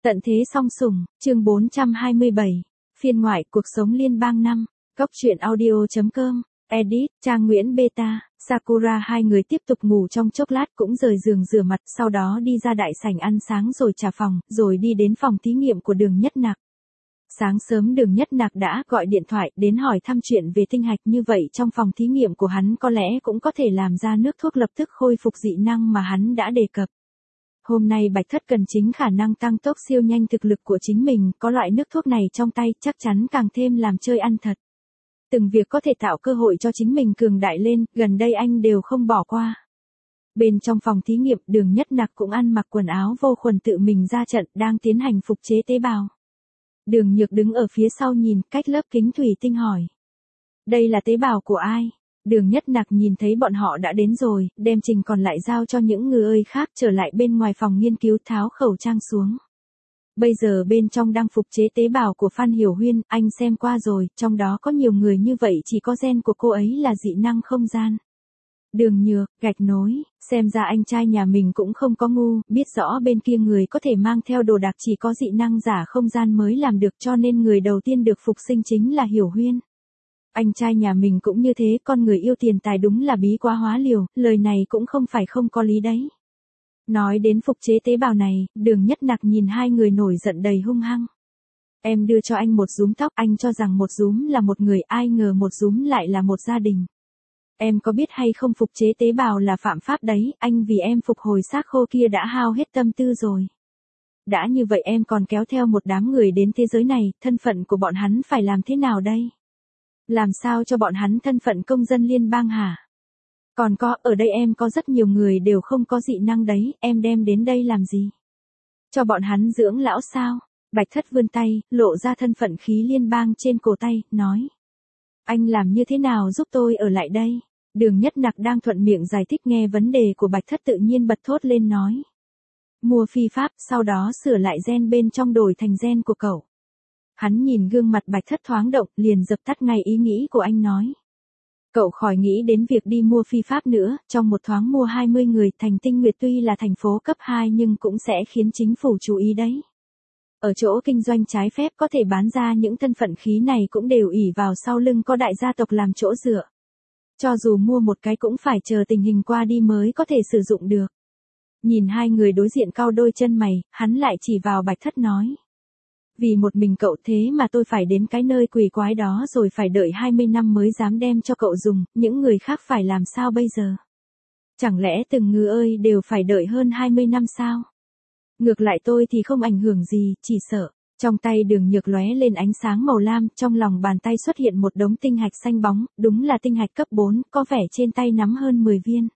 Tận thế song sủng, chương 427, phiên ngoại cuộc sống liên bang năm, góc truyện audio.com, edit, trang Nguyễn Beta, Sakura hai người tiếp tục ngủ trong chốc lát cũng rời giường rửa mặt, sau đó đi ra đại sảnh ăn sáng rồi trả phòng, rồi đi đến phòng thí nghiệm của Đường Nhất Nặc. Sáng sớm Đường Nhất Nặc đã gọi điện thoại đến hỏi thăm chuyện về tinh hạch, như vậy trong phòng thí nghiệm của hắn có lẽ cũng có thể làm ra nước thuốc lập tức khôi phục dị năng mà hắn đã đề cập. Hôm nay Bạch Thất cần chính khả năng tăng tốc siêu nhanh thực lực của chính mình, có loại nước thuốc này trong tay chắc chắn càng thêm làm chơi ăn thật. Từng việc có thể tạo cơ hội cho chính mình cường đại lên, gần đây anh đều không bỏ qua. Bên trong phòng thí nghiệm, Đường Nhất Nặc cũng ăn mặc quần áo vô khuẩn tự mình ra trận, đang tiến hành phục chế tế bào. Đường Nhược đứng ở phía sau nhìn, cách lớp kính thủy tinh hỏi. Đây là tế bào của ai? Đường Nhất Nặc nhìn thấy bọn họ đã đến rồi, đem trình còn lại giao cho những người khác, trở lại bên ngoài phòng nghiên cứu tháo khẩu trang xuống. Bây giờ bên trong đang phục chế tế bào của Phan Hiểu Huyên, anh xem qua rồi, trong đó có nhiều người như vậy, chỉ có gen của cô ấy là dị năng không gian. Đường Nhược, gạch nối, xem ra anh trai nhà mình cũng không có ngu, biết rõ bên kia người có thể mang theo đồ đạc chỉ có dị năng giả không gian mới làm được, cho nên người đầu tiên được phục sinh chính là Hiểu Huyên. Anh trai nhà mình cũng như thế, con người yêu tiền tài đúng là bí quá hóa liều, lời này cũng không phải không có lý đấy. Nói đến phục chế tế bào này, Đường Nhất Nặc nhìn hai người nổi giận đầy hung hăng. Em đưa cho anh một rúm tóc, anh cho rằng một rúm là một người, ai ngờ một rúm lại là một gia đình. Em có biết hay không, phục chế tế bào là phạm pháp đấy, anh vì em phục hồi xác khô kia đã hao hết tâm tư rồi. Đã như vậy em còn kéo theo một đám người đến thế giới này, thân phận của bọn hắn phải làm thế nào đây? Làm sao cho bọn hắn thân phận công dân liên bang hả? Còn có, ở đây em có rất nhiều người đều không có dị năng đấy, em đem đến đây làm gì? Cho bọn hắn dưỡng lão sao? Bạch Thất vươn tay, lộ ra thân phận khí liên bang trên cổ tay, nói. Anh làm như thế nào giúp tôi ở lại đây? Đường Nhất Nặc đang thuận miệng giải thích, nghe vấn đề của Bạch Thất tự nhiên bật thốt lên nói. Mua phi pháp, sau đó sửa lại gen bên trong đổi thành gen của cậu. Hắn nhìn gương mặt Bạch Thất thoáng động, liền dập tắt ngay ý nghĩ của anh nói. Cậu khỏi nghĩ đến việc đi mua phi pháp nữa, trong một thoáng mua 20 người, Thành Tinh Nguyệt tuy là thành phố cấp 2 nhưng cũng sẽ khiến chính phủ chú ý đấy. Ở chỗ kinh doanh trái phép có thể bán ra những thân phận khí này cũng đều ỷ vào sau lưng có đại gia tộc làm chỗ dựa. Cho dù mua một cái cũng phải chờ tình hình qua đi mới có thể sử dụng được. Nhìn hai người đối diện cau đôi chân mày, hắn lại chỉ vào Bạch Thất nói. Vì một mình cậu thế mà tôi phải đến cái nơi quỷ quái đó rồi phải đợi 20 năm mới dám đem cho cậu dùng, những người khác phải làm sao bây giờ? Chẳng lẽ từng người ơi đều phải đợi hơn 20 năm sao? Ngược lại tôi thì không ảnh hưởng gì, chỉ sợ. Trong tay Đường Nhược lóe lên ánh sáng màu lam, trong lòng bàn tay xuất hiện một đống tinh hạch xanh bóng, đúng là tinh hạch cấp 4, có vẻ trên tay nắm hơn 10 viên.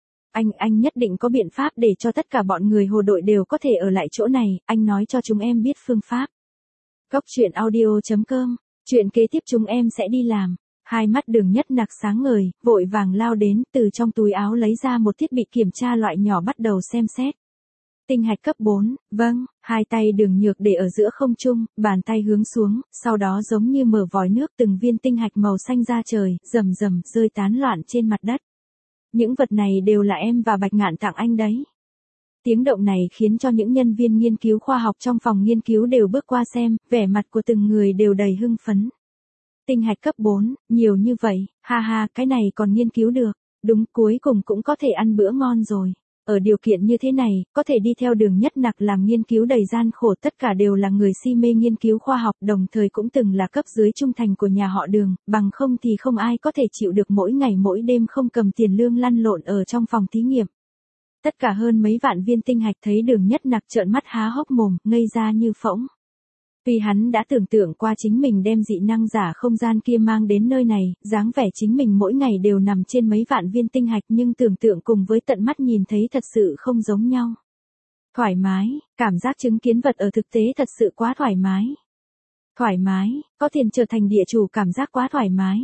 Anh nhất định có biện pháp để cho tất cả bọn người hồ đội đều có thể ở lại chỗ này, anh nói cho chúng em biết phương pháp. Góc truyện audio.com, chuyện kế tiếp chúng em sẽ đi làm. Hai mắt Đường Nhất Nặc sáng ngời, vội vàng lao đến, từ trong túi áo lấy ra một thiết bị kiểm tra loại nhỏ bắt đầu xem xét. Tinh hạch cấp 4, vâng, hai tay Đường Nhược để ở giữa không trung, bàn tay hướng xuống, sau đó giống như mở vòi nước, từng viên tinh hạch màu xanh ra trời, rầm rầm, rơi tán loạn trên mặt đất. Những vật này đều là em và Bạch Ngạn tặng anh đấy. Tiếng động này khiến cho những nhân viên nghiên cứu khoa học trong phòng nghiên cứu đều bước qua xem, vẻ mặt của từng người đều đầy hưng phấn. Tinh hạch cấp 4, nhiều như vậy, ha ha, cái này còn nghiên cứu được, đúng, cuối cùng cũng có thể ăn bữa ngon rồi. Ở điều kiện như thế này, có thể đi theo Đường Nhất Nặc làm nghiên cứu đầy gian khổ, tất cả đều là người si mê nghiên cứu khoa học, đồng thời cũng từng là cấp dưới trung thành của nhà họ Đường, bằng không thì không ai có thể chịu được mỗi ngày mỗi đêm không cầm tiền lương lăn lộn ở trong phòng thí nghiệm. Tất cả hơn mấy vạn viên tinh hạch thấy Đường Nhất Nặc trợn mắt há hốc mồm, ngây ra như phỗng. Vì hắn đã tưởng tượng qua chính mình đem dị năng giả không gian kia mang đến nơi này, dáng vẻ chính mình mỗi ngày đều nằm trên mấy vạn viên tinh hạch, nhưng tưởng tượng cùng với tận mắt nhìn thấy thật sự không giống nhau. Thoải mái, cảm giác chứng kiến vật ở thực tế thật sự quá thoải mái. Thoải mái, có tiền trở thành địa chủ, cảm giác quá thoải mái.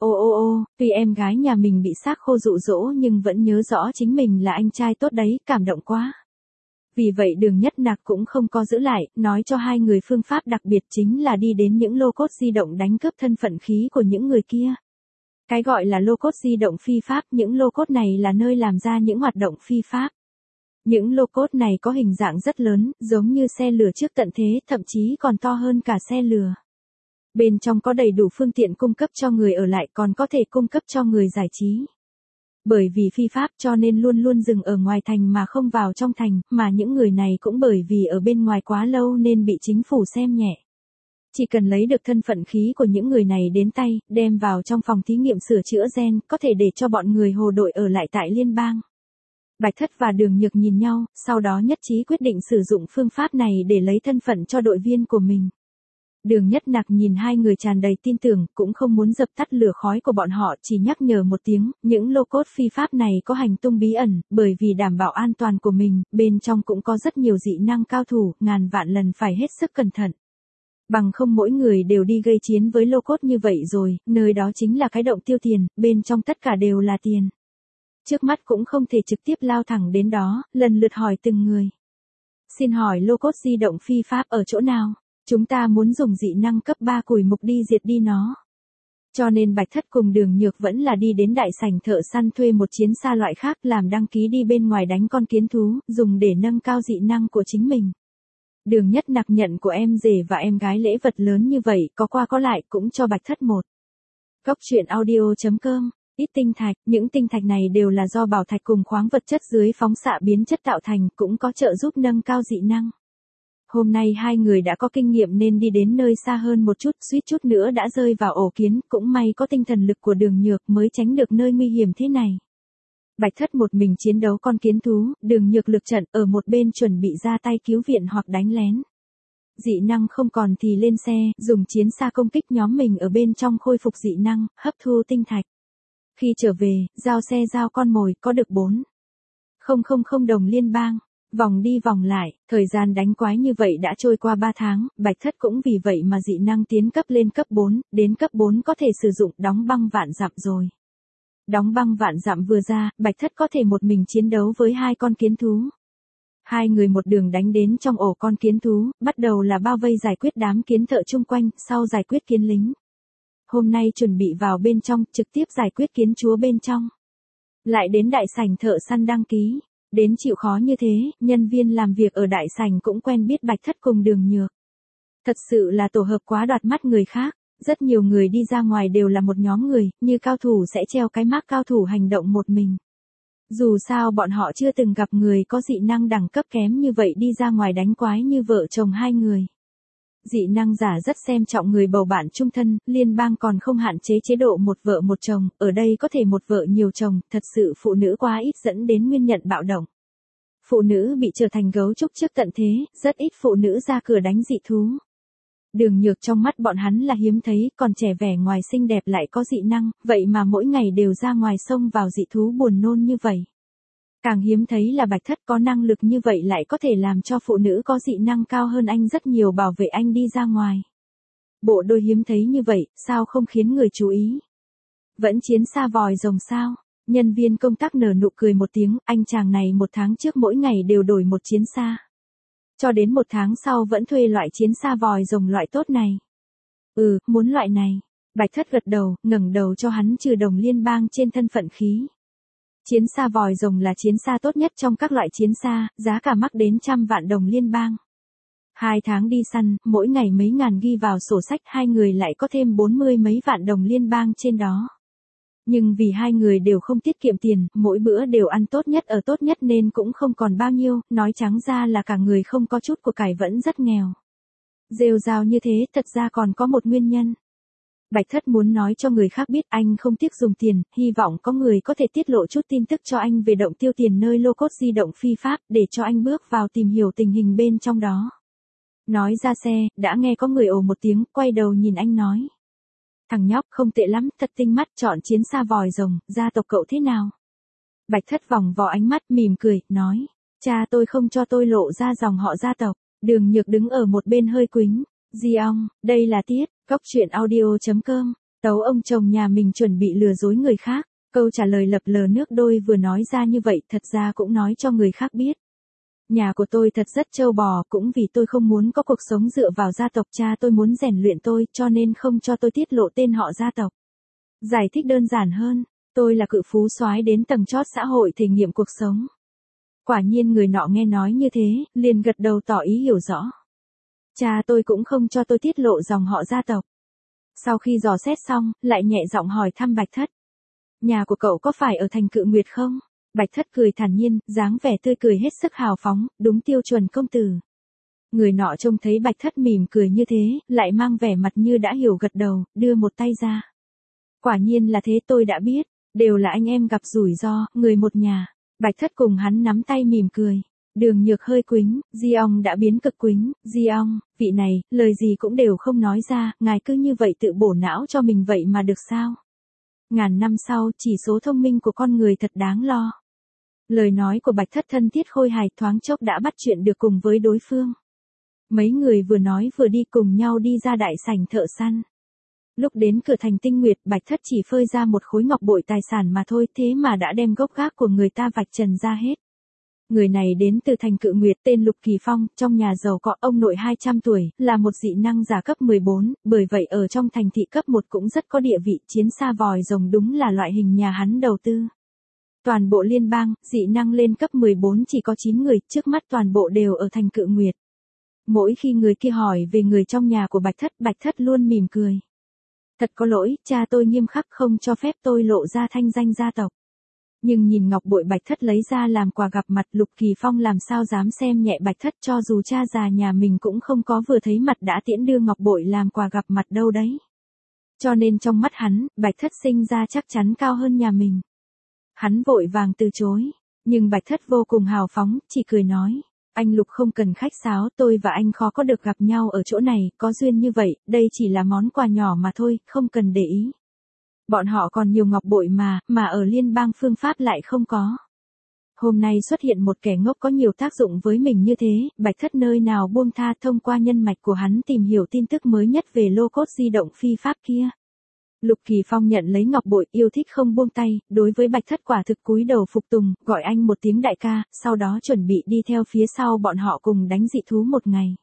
Ô, tuy em gái nhà mình bị xác khô dụ dỗ nhưng vẫn nhớ rõ chính mình là anh trai tốt đấy, cảm động quá. Vì vậy Đường Nhất Nặc cũng không có giữ lại, nói cho hai người phương pháp đặc biệt chính là đi đến những lô cốt di động đánh cướp thân phận khí của những người kia. Cái gọi là lô cốt di động phi pháp, những lô cốt này là nơi làm ra những hoạt động phi pháp. Những lô cốt này có hình dạng rất lớn, giống như xe lửa trước tận thế, thậm chí còn to hơn cả xe lửa. Bên trong có đầy đủ phương tiện cung cấp cho người ở lại, còn có thể cung cấp cho người giải trí. Bởi vì phi pháp cho nên luôn luôn dừng ở ngoài thành mà không vào trong thành, mà những người này cũng bởi vì ở bên ngoài quá lâu nên bị chính phủ xem nhẹ. Chỉ cần lấy được thân phận khí của những người này đến tay, đem vào trong phòng thí nghiệm sửa chữa gen, có thể để cho bọn người hồ đội ở lại tại liên bang. Bạch Thất và Đường Nhược nhìn nhau, sau đó nhất trí quyết định sử dụng phương pháp này để lấy thân phận cho đội viên của mình. Đường Nhất Nặc nhìn hai người tràn đầy tin tưởng, cũng không muốn dập tắt lửa khói của bọn họ, chỉ nhắc nhở một tiếng, những lô cốt phi pháp này có hành tung bí ẩn, bởi vì đảm bảo an toàn của mình, bên trong cũng có rất nhiều dị năng cao thủ, ngàn vạn lần phải hết sức cẩn thận. Bằng không mỗi người đều đi gây chiến với lô cốt như vậy rồi, nơi đó chính là cái động tiêu tiền, bên trong tất cả đều là tiền. Trước mắt cũng không thể trực tiếp lao thẳng đến đó, lần lượt hỏi từng người. Xin hỏi lô cốt di động phi pháp ở chỗ nào? Chúng ta muốn dùng dị năng cấp 3 củi mục đi diệt đi nó. Cho nên Bạch Thất cùng Đường Nhược vẫn là đi đến đại sảnh thợ săn thuê một chiến xa loại khác làm đăng ký đi bên ngoài đánh con kiến thú, dùng để nâng cao dị năng của chính mình. Đường Nhất Nặc nhận của em rể và em gái lễ vật lớn như vậy, có qua có lại cũng cho Bạch Thất một. Góc truyện audio.com. Ít tinh thạch, những tinh thạch này đều là do bảo thạch cùng khoáng vật chất dưới phóng xạ biến chất tạo thành, cũng có trợ giúp nâng cao dị năng. Hôm nay hai người đã có kinh nghiệm nên đi đến nơi xa hơn một chút, suýt chút nữa đã rơi vào ổ kiến, cũng may có tinh thần lực của Đường Nhược mới tránh được nơi nguy hiểm thế này. Bạch Thất một mình chiến đấu con kiến thú, Đường Nhược lực trận ở một bên chuẩn bị ra tay cứu viện hoặc đánh lén. Dị năng không còn thì lên xe, dùng chiến xa công kích nhóm mình ở bên trong khôi phục dị năng, hấp thu tinh thạch. Khi trở về, giao xe giao con mồi, có được 4,000 đồng liên bang. Vòng đi vòng lại, thời gian đánh quái như vậy đã trôi qua 3 tháng, Bạch Thất cũng vì vậy mà dị năng tiến cấp lên cấp 4, đến cấp 4 có thể sử dụng đóng băng vạn dặm rồi. Đóng băng vạn dặm vừa ra, Bạch Thất có thể một mình chiến đấu với hai con kiến thú. Hai người một đường đánh đến trong ổ con kiến thú, bắt đầu là bao vây giải quyết đám kiến thợ chung quanh, sau giải quyết kiến lính. Hôm nay chuẩn bị vào bên trong, trực tiếp giải quyết kiến chúa bên trong. Lại đến đại sảnh thợ săn đăng ký. Đến chịu khó như thế, nhân viên làm việc ở đại sảnh cũng quen biết Bạch Thất cùng Đường Nhược. Thật sự là tổ hợp quá đoạt mắt người khác, rất nhiều người đi ra ngoài đều là một nhóm người, như cao thủ sẽ treo cái mác cao thủ hành động một mình. Dù sao bọn họ chưa từng gặp người có dị năng đẳng cấp kém như vậy đi ra ngoài đánh quái như vợ chồng hai người. Dị năng giả rất xem trọng người bầu bạn chung thân, liên bang còn không hạn chế chế độ một vợ một chồng, ở đây có thể một vợ nhiều chồng, thật sự phụ nữ quá ít dẫn đến nguyên nhận bạo động. Phụ nữ bị trở thành gấu trúc trước tận thế, rất ít phụ nữ ra cửa đánh dị thú. Đường Nhược trong mắt bọn hắn là hiếm thấy, còn trẻ vẻ ngoài xinh đẹp lại có dị năng, vậy mà mỗi ngày đều ra ngoài sông vào dị thú buồn nôn như vậy. Càng hiếm thấy là Bạch Thất có năng lực như vậy lại có thể làm cho phụ nữ có dị năng cao hơn anh rất nhiều bảo vệ anh đi ra ngoài. Bộ đôi hiếm thấy như vậy, sao không khiến người chú ý? Vẫn chiến xa vòi rồng sao? Nhân viên công tác nở nụ cười một tiếng, anh chàng này một tháng trước mỗi ngày đều đổi một chiến xa. Cho đến một tháng sau vẫn thuê loại chiến xa vòi rồng loại tốt này. Ừ, muốn loại này. Bạch Thất gật đầu, ngẩng đầu cho hắn trừ đồng liên bang trên thân phận khí. Chiến xa vòi rồng là chiến xa tốt nhất trong các loại chiến xa, giá cả mắc đến 100 vạn đồng liên bang. 2 tháng đi săn, mỗi ngày mấy ngàn ghi vào sổ sách, hai người lại có thêm 40 mấy vạn đồng liên bang trên đó. Nhưng vì hai người đều không tiết kiệm tiền, mỗi bữa đều ăn tốt nhất ở tốt nhất nên cũng không còn bao nhiêu, nói trắng ra là cả người không có chút của cải vẫn rất nghèo. Rêu rao như thế thật ra còn có một nguyên nhân. Bạch Thất muốn nói cho người khác biết anh không tiếc dùng tiền, hy vọng có người có thể tiết lộ chút tin tức cho anh về động tiêu tiền nơi lô cốt di động phi pháp để cho anh bước vào tìm hiểu tình hình bên trong đó. Nói ra xe, đã nghe có người ồ một tiếng, quay đầu nhìn anh nói. Thằng nhóc không tệ lắm, thật tinh mắt, chọn chiến xa vòi rồng, gia tộc cậu thế nào? Bạch Thất vòng vò ánh mắt, mỉm cười, nói. Cha tôi không cho tôi lộ ra dòng họ gia tộc. Đường Nhược đứng ở một bên hơi quính. Di ong, đây là Tiết, góc truyện audio.com. Tấu ông chồng nhà mình chuẩn bị lừa dối người khác. Câu trả lời lập lờ nước đôi vừa nói ra như vậy thật ra cũng nói cho người khác biết. Nhà của tôi thật rất trâu bò, cũng vì tôi không muốn có cuộc sống dựa vào gia tộc, cha tôi muốn rèn luyện tôi cho nên không cho tôi tiết lộ tên họ gia tộc. Giải thích đơn giản hơn, tôi là cự phú soái đến tầng chót xã hội thể nghiệm cuộc sống. Quả nhiên người nọ nghe nói như thế, liền gật đầu tỏ ý hiểu rõ. Cha tôi cũng không cho tôi tiết lộ dòng họ gia tộc. Sau khi dò xét xong, lại nhẹ giọng hỏi thăm Bạch Thất. Nhà của cậu có phải ở thành Cự Nguyệt không? Bạch Thất cười thản nhiên, dáng vẻ tươi cười hết sức hào phóng, đúng tiêu chuẩn công tử. Người nọ trông thấy Bạch Thất mỉm cười như thế, lại mang vẻ mặt như đã hiểu gật đầu, đưa một tay ra. Quả nhiên là thế, tôi đã biết, đều là anh em gặp rủi ro, người một nhà. Bạch Thất cùng hắn nắm tay mỉm cười. Đường Nhược hơi quính, Di Ong đã biến cực quính, Di Ong, vị này, lời gì cũng đều không nói ra, ngài cứ như vậy tự bổ não cho mình vậy mà được sao? Ngàn năm sau, chỉ số thông minh của con người thật đáng lo. Lời nói của Bạch Thất thân thiết khôi hài thoáng chốc đã bắt chuyện được cùng với đối phương. Mấy người vừa nói vừa đi cùng nhau đi ra đại sảnh thợ săn. Lúc đến cửa thành Tinh Nguyệt, Bạch Thất chỉ phơi ra một khối ngọc bội tài sản mà thôi, thế mà đã đem gốc gác của người ta vạch trần ra hết. Người này đến từ thành Cự Nguyệt, tên Lục Kỳ Phong, trong nhà giàu có, ông nội 200 tuổi, là một dị năng giả cấp 14, bởi vậy ở trong thành thị cấp 1 cũng rất có địa vị, chiến xa vòi rồng đúng là loại hình nhà hắn đầu tư. Toàn bộ liên bang, dị năng lên cấp 14 chỉ có 9 người, trước mắt toàn bộ đều ở thành Cự Nguyệt. Mỗi khi người kia hỏi về người trong nhà của Bạch Thất luôn mỉm cười. Thật có lỗi, cha tôi nghiêm khắc không cho phép tôi lộ ra thanh danh gia tộc. Nhưng nhìn ngọc bội Bạch Thất lấy ra làm quà gặp mặt, Lục Kỳ Phong làm sao dám xem nhẹ Bạch Thất, cho dù cha già nhà mình cũng không có vừa thấy mặt đã tiễn đưa ngọc bội làm quà gặp mặt đâu đấy. Cho nên trong mắt hắn, Bạch Thất sinh ra chắc chắn cao hơn nhà mình. Hắn vội vàng từ chối, nhưng Bạch Thất vô cùng hào phóng, chỉ cười nói. Anh Lục không cần khách sáo, tôi và anh khó có được gặp nhau ở chỗ này, có duyên như vậy, đây chỉ là món quà nhỏ mà thôi, không cần để ý. Bọn họ còn nhiều ngọc bội mà ở liên bang phương Pháp lại không có. Hôm nay xuất hiện một kẻ ngốc có nhiều tác dụng với mình như thế, Bạch Thất nơi nào buông tha, thông qua nhân mạch của hắn tìm hiểu tin tức mới nhất về lô cốt di động phi pháp kia. Lục Kỳ Phong nhận lấy ngọc bội, yêu thích không buông tay, đối với Bạch Thất quả thực cúi đầu phục tùng, gọi anh một tiếng đại ca, sau đó chuẩn bị đi theo phía sau bọn họ cùng đánh dị thú một ngày.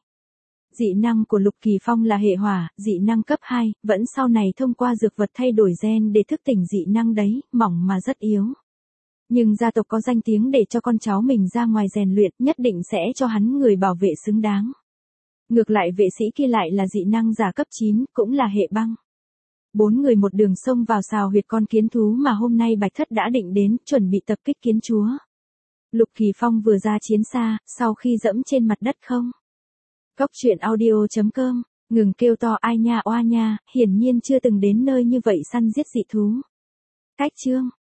Dị năng của Lục Kỳ Phong là hệ hỏa, dị năng cấp 2, vẫn sau này thông qua dược vật thay đổi gen để thức tỉnh dị năng đấy, mỏng mà rất yếu. Nhưng gia tộc có danh tiếng để cho con cháu mình ra ngoài rèn luyện, nhất định sẽ cho hắn người bảo vệ xứng đáng. Ngược lại vệ sĩ kia lại là dị năng giả cấp 9, cũng là hệ băng. 4 người một đường xông vào xào huyệt con kiến thú mà hôm nay Bạch Thất đã định đến, chuẩn bị tập kích kiến chúa. Lục Kỳ Phong vừa ra chiến xa, sau khi dẫm trên mặt đất không. Cóc truyện audio.com, ngừng kêu to ai nha oa nha, hiển nhiên chưa từng đến nơi như vậy săn giết dị thú. Cách chương.